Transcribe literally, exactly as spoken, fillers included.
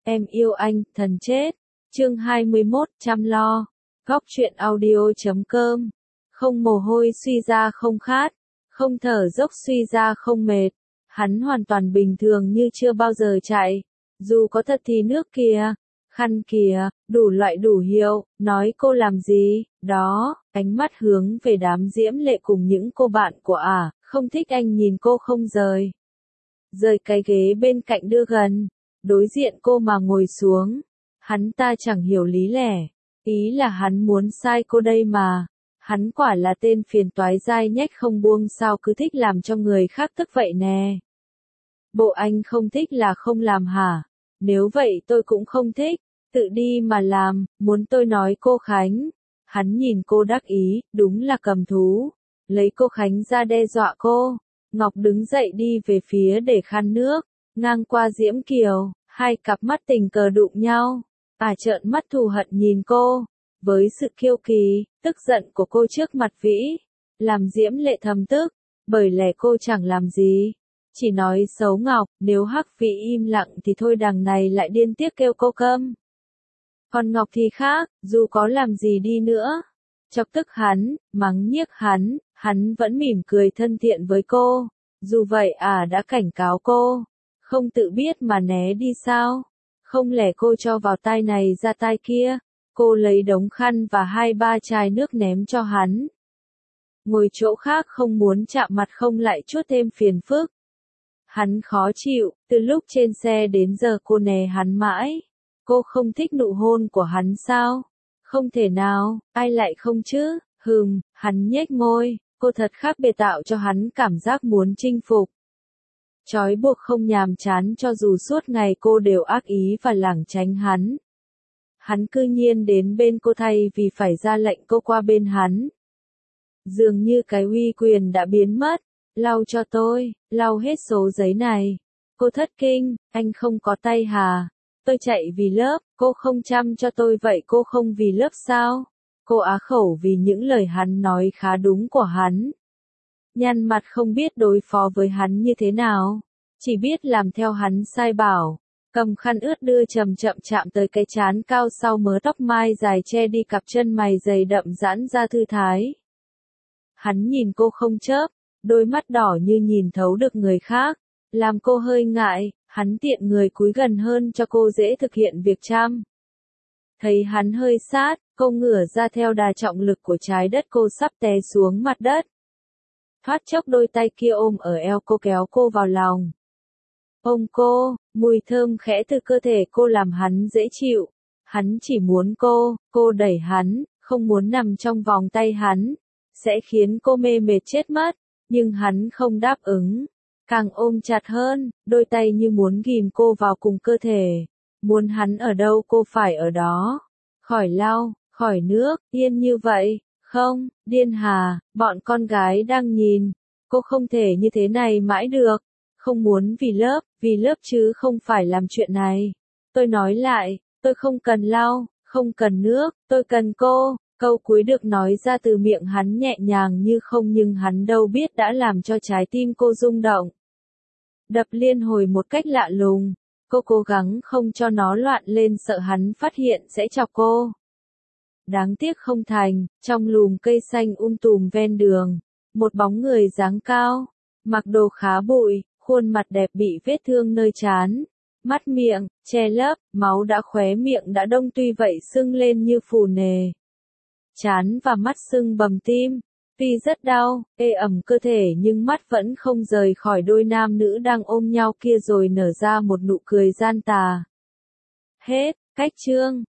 Em yêu anh, thần chết. Chương hai mươi mốt, chăm lo. Góc truyện audio chấm com. Không mồ hôi suy ra không khát, không thở dốc suy ra không mệt. Hắn hoàn toàn bình thường như chưa bao giờ chạy. Dù có thật thì nước kìa, khăn kìa, đủ loại đủ hiệu, nói cô làm gì, đó, ánh mắt hướng về đám diễm lệ cùng những cô bạn của ả, à, không thích anh nhìn cô không rời. Rời cái ghế bên cạnh đưa gần, đối diện cô mà ngồi xuống. Hắn ta chẳng hiểu lý lẽ, ý là hắn muốn sai cô đây mà. Hắn quả là tên phiền toái dai nhách không buông sao cứ thích làm cho người khác tức vậy nè. Bộ anh không thích là không làm hả? Nếu vậy tôi cũng không thích, tự đi mà làm, muốn tôi nói cô Khánh. Hắn nhìn cô đắc ý, đúng là cầm thú. Lấy cô Khánh ra đe dọa cô. Ngọc đứng dậy đi về phía để khăn nước, ngang qua Diễm Kiều, hai cặp mắt tình cờ đụng nhau. À trợn mắt thù hận nhìn cô, với sự kiêu kỳ, tức giận của cô trước mặt Vĩ, làm Diễm Lệ thầm tức, bởi lẽ cô chẳng làm gì, chỉ nói xấu Ngọc, nếu Hắc Vĩ im lặng thì thôi đằng này lại điên tiếc kêu cô câm. Còn Ngọc thì khác, dù có làm gì đi nữa, chọc tức hắn, mắng nhiếc hắn, hắn vẫn mỉm cười thân thiện với cô, dù vậy à đã cảnh cáo cô, không tự biết mà né đi sao, không lẽ cô cho vào tai này ra tai kia, cô lấy đống khăn và hai ba chai nước ném cho hắn. Ngồi chỗ khác không muốn chạm mặt không lại chuốt thêm phiền phức. Hắn khó chịu, từ lúc trên xe đến giờ cô né hắn mãi. Cô không thích nụ hôn của hắn sao? Không thể nào, ai lại không chứ? Hừm, hắn nhếch môi, cô thật khác biệt tạo cho hắn cảm giác muốn chinh phục. Trói buộc không nhàm chán cho dù suốt ngày cô đều ác ý và lảng tránh hắn. Hắn cư nhiên đến bên cô thay vì phải ra lệnh cô qua bên hắn. Dường như cái uy quyền đã biến mất. Lau cho tôi, lau hết số giấy này. Cô thất kinh, anh không có tay hà. Tôi chạy vì lớp, cô không chăm cho tôi vậy cô không vì lớp sao? Cô á khẩu vì những lời hắn nói khá đúng của hắn. Nhăn mặt không biết đối phó với hắn như thế nào. Chỉ biết làm theo hắn sai bảo. Cầm khăn ướt đưa chậm chậm chạm tới cái trán cao sau mớ tóc mai dài che đi cặp chân mày dày đậm giãn ra thư thái. Hắn nhìn cô không chớp, đôi mắt đỏ như nhìn thấu được người khác, làm cô hơi ngại, hắn tiện người cúi gần hơn cho cô dễ thực hiện việc chăm. Thấy hắn hơi sát, cô ngửa ra theo đà trọng lực của trái đất cô sắp té xuống mặt đất. Thoát chốc đôi tay kia ôm ở eo cô kéo cô vào lòng. Ôm cô, mùi thơm khẽ từ cơ thể cô làm hắn dễ chịu. Hắn chỉ muốn cô, cô đẩy hắn, không muốn nằm trong vòng tay hắn. Sẽ khiến cô mê mệt chết mất, nhưng hắn không đáp ứng. Càng ôm chặt hơn, đôi tay như muốn ghìm cô vào cùng cơ thể. Muốn hắn ở đâu cô phải ở đó. Khỏi lau, khỏi nước, yên như vậy. Không, điên hà, bọn con gái đang nhìn. Cô không thể như thế này mãi được. Không muốn vì lớp, vì lớp chứ không phải làm chuyện này. Tôi nói lại, tôi không cần lau, không cần nước, tôi cần cô. Câu cuối được nói ra từ miệng hắn nhẹ nhàng như không nhưng hắn đâu biết đã làm cho trái tim cô rung động. Đập liên hồi một cách lạ lùng, cô cố gắng không cho nó loạn lên sợ hắn phát hiện sẽ chọc cô. Đáng tiếc không thành, trong lùm cây xanh um tùm ven đường, một bóng người dáng cao, mặc đồ khá bụi, khuôn mặt đẹp bị vết thương nơi trán, mắt miệng, che lấp, máu đã khóe miệng đã đông tuy vậy sưng lên như phù nề. Trán và mắt sưng bầm tim, tuy rất đau, ê ẩm cơ thể nhưng mắt vẫn không rời khỏi đôi nam nữ đang ôm nhau kia rồi nở ra một nụ cười gian tà. Hết, cách chương.